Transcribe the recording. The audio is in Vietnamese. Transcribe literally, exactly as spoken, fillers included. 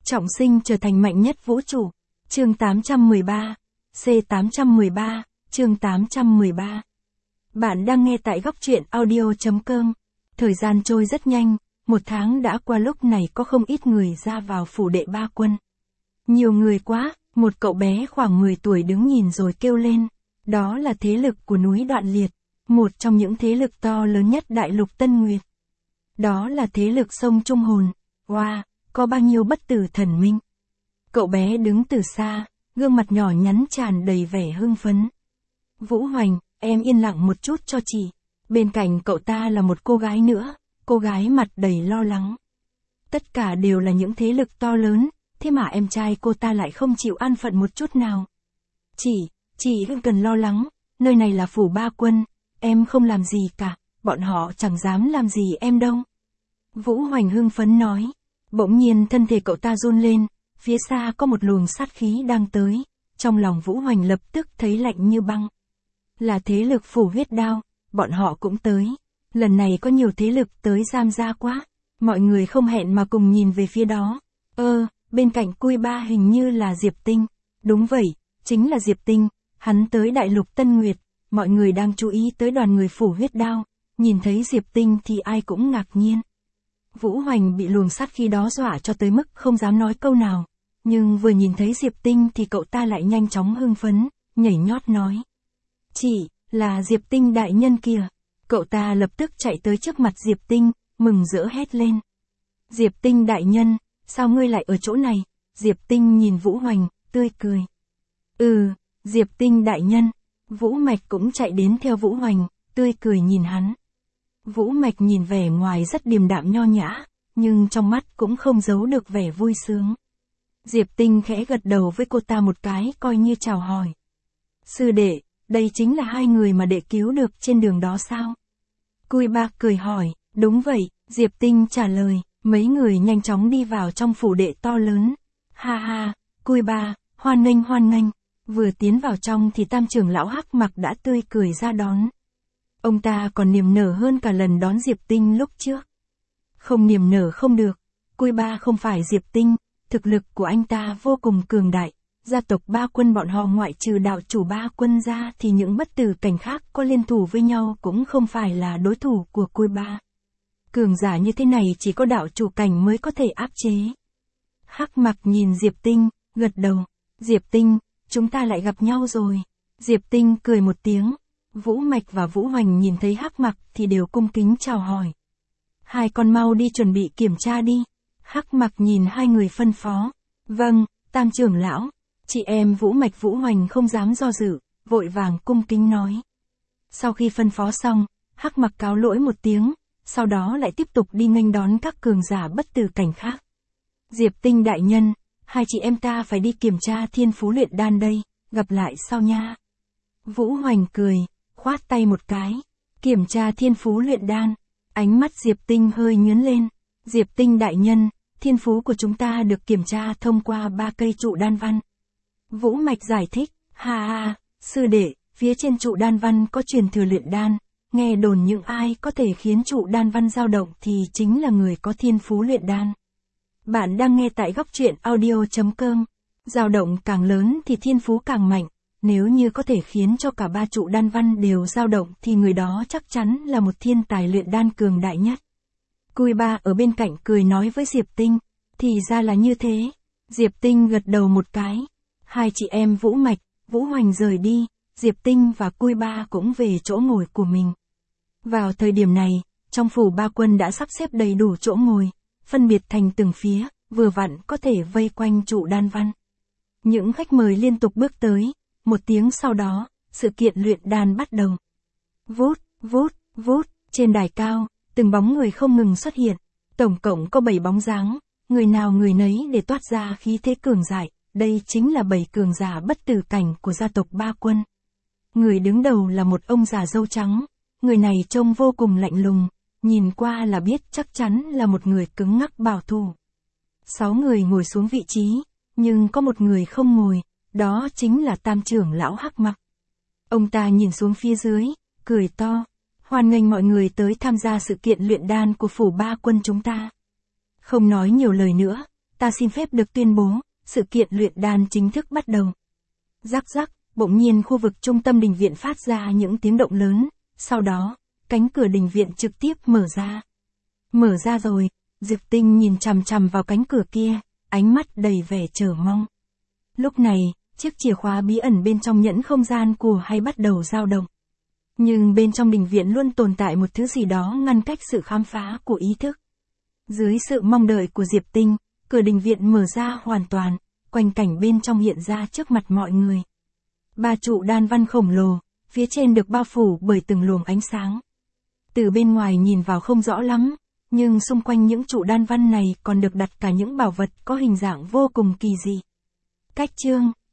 Trọng sinh trở thành mạnh nhất vũ trụ. Chương tám trăm mười ba. C tám trăm mười ba, chương tám trăm mười ba. Bạn đang nghe tại góc truyện audio chấm com. Thời gian trôi rất nhanh, một tháng đã qua, lúc này có không ít người ra vào phủ đệ ba quân. Nhiều người quá, một cậu bé khoảng mười tuổi đứng nhìn rồi kêu lên. Đó là thế lực của núi Đoạn Liệt, một trong những thế lực to lớn nhất đại lục Tân Nguyệt. Đó là thế lực sông Trung Hồn. Wow, có bao nhiêu bất tử thần minh. Cậu bé đứng từ xa, gương mặt nhỏ nhắn tràn đầy vẻ hưng phấn. Vũ Hoành, em yên lặng một chút cho chị. Bên cạnh cậu ta là một cô gái nữa, cô gái mặt đầy lo lắng. Tất cả đều là những thế lực to lớn, thế mà em trai cô ta lại không chịu an phận một chút nào. Chị, chị không cần lo lắng, nơi này là phủ ba quân, em không làm gì cả, bọn họ chẳng dám làm gì em đâu. Vũ Hoành hưng phấn nói. Bỗng nhiên thân thể cậu ta run lên, phía xa có một luồng sát khí đang tới, trong lòng Vũ Hoành lập tức thấy lạnh như băng. Là thế lực phủ huyết đao, bọn họ cũng tới. Lần này có nhiều thế lực tới giam gia quá, mọi người không hẹn mà cùng nhìn về phía đó. Ơ, bên cạnh Cui Ba hình như là Diệp Tinh. Đúng vậy, chính là Diệp Tinh, hắn tới đại lục Tân Nguyệt, mọi người đang chú ý tới đoàn người phủ huyết đao, nhìn thấy Diệp Tinh thì ai cũng ngạc nhiên. Vũ Hoành bị luồng sát khí đó dọa cho tới mức không dám nói câu nào, nhưng vừa nhìn thấy Diệp Tinh thì cậu ta lại nhanh chóng hưng phấn, nhảy nhót nói. Chị, là Diệp Tinh đại nhân kìa. Cậu ta lập tức chạy tới trước mặt Diệp Tinh, mừng rỡ hét lên. Diệp Tinh đại nhân, sao ngươi lại ở chỗ này? Diệp Tinh nhìn Vũ Hoành, tươi cười. Ừ, Diệp Tinh đại nhân. Vũ Mạch cũng chạy đến theo Vũ Hoành, tươi cười nhìn hắn. Vũ Mạch nhìn vẻ ngoài rất điềm đạm nho nhã, nhưng trong mắt cũng không giấu được vẻ vui sướng. Diệp Tinh khẽ gật đầu với cô ta một cái coi như chào hỏi. Sư đệ, đây chính là hai người mà đệ cứu được trên đường đó sao? Cui Ba cười hỏi, đúng vậy, Diệp Tinh trả lời, mấy người nhanh chóng đi vào trong phủ đệ to lớn. Ha ha, Cui Ba, hoan nghênh hoan nghênh. Vừa tiến vào trong thì tam trưởng lão Hắc Mặc đã tươi cười ra đón. Ông ta còn niềm nở hơn cả lần đón Diệp Tinh lúc trước. Không niềm nở không được, Cui Ba không phải Diệp Tinh, thực lực của anh ta vô cùng cường đại, gia tộc ba quân bọn họ ngoại trừ đạo chủ ba quân ra thì những bất tử cảnh khác có liên thủ với nhau cũng không phải là đối thủ của Cui Ba. Cường giả như thế này chỉ có đạo chủ cảnh mới có thể áp chế. Hắc Mặc nhìn Diệp Tinh, gật đầu, Diệp Tinh, chúng ta lại gặp nhau rồi. Diệp Tinh cười một tiếng. Vũ Mạch và Vũ Hoành nhìn thấy Hắc Mặc thì đều cung kính chào hỏi. Hai con mau đi chuẩn bị kiểm tra đi. Hắc Mặc nhìn hai người phân phó. Vâng, tam trưởng lão. Chị em Vũ Mạch Vũ Hoành không dám do dự, vội vàng cung kính nói. Sau khi phân phó xong, Hắc Mặc cáo lỗi một tiếng, sau đó lại tiếp tục đi nghênh đón các cường giả bất tử cảnh khác. Diệp Tinh đại nhân, hai chị em ta phải đi kiểm tra thiên phú luyện đan đây, gặp lại sau nha. Vũ Hoành cười, khoát tay một cái. Kiểm tra thiên phú luyện đan. Ánh mắt Diệp Tinh hơi nhướng lên. Diệp Tinh đại nhân, thiên phú của chúng ta được kiểm tra thông qua ba cây trụ đan văn. Vũ Mạch giải thích. Ha ha, sư đệ, phía trên trụ đan văn có truyền thừa luyện đan. Nghe đồn những ai có thể khiến trụ đan văn dao động thì chính là người có thiên phú luyện đan. Bạn đang nghe tại góc truyện audio chấm com. Dao động càng lớn thì thiên phú càng mạnh. Nếu như có thể khiến cho cả ba trụ đan văn đều dao động thì người đó chắc chắn là một thiên tài luyện đan cường đại nhất. Cui Ba ở bên cạnh cười nói với Diệp Tinh. Thì ra là như thế. Diệp Tinh gật đầu một cái. Hai chị em Vũ Mạch, Vũ Hoành rời đi. Diệp Tinh và Cui Ba cũng về chỗ ngồi của mình. Vào thời điểm này, trong phủ ba quân đã sắp xếp đầy đủ chỗ ngồi, phân biệt thành từng phía, vừa vặn có thể vây quanh trụ đan văn. Những khách mời liên tục bước tới. Một tiếng sau đó, sự kiện luyện đan bắt đầu. Vút, vút, vút, trên đài cao, từng bóng người không ngừng xuất hiện. Tổng cộng có bảy bóng dáng, người nào người nấy để toát ra khí thế cường đại. Đây chính là bảy cường giả bất tử cảnh của gia tộc ba quân. Người đứng đầu là một ông già râu trắng. Người này trông vô cùng lạnh lùng, nhìn qua là biết chắc chắn là một người cứng ngắc bảo thủ. Sáu người ngồi xuống vị trí, nhưng có một người không ngồi. Đó chính là tam trưởng lão Hắc Mặc. Ông ta nhìn xuống phía dưới, cười to. Hoan nghênh mọi người tới tham gia sự kiện luyện đan của phủ ba quân chúng ta. Không nói nhiều lời nữa, ta xin phép được tuyên bố, sự kiện luyện đan chính thức bắt đầu. Rắc rắc, bỗng nhiên khu vực trung tâm đình viện phát ra những tiếng động lớn, sau đó, cánh cửa đình viện trực tiếp mở ra. Mở ra rồi, Diệp Tinh nhìn chằm chằm vào cánh cửa kia, ánh mắt đầy vẻ chờ mong. Lúc này, chiếc chìa khóa bí ẩn bên trong nhẫn không gian của hay bắt đầu dao động. Nhưng bên trong đình viện luôn tồn tại một thứ gì đó ngăn cách sự khám phá của ý thức. Dưới sự mong đợi của Diệp Tinh, cửa đình viện mở ra hoàn toàn, quanh cảnh bên trong hiện ra trước mặt mọi người. Ba trụ đan văn khổng lồ, phía trên được bao phủ bởi từng luồng ánh sáng. Từ bên ngoài nhìn vào không rõ lắm, nhưng xung quanh những trụ đan văn này còn được đặt cả những bảo vật có hình dạng vô cùng kỳ dị. Cách chương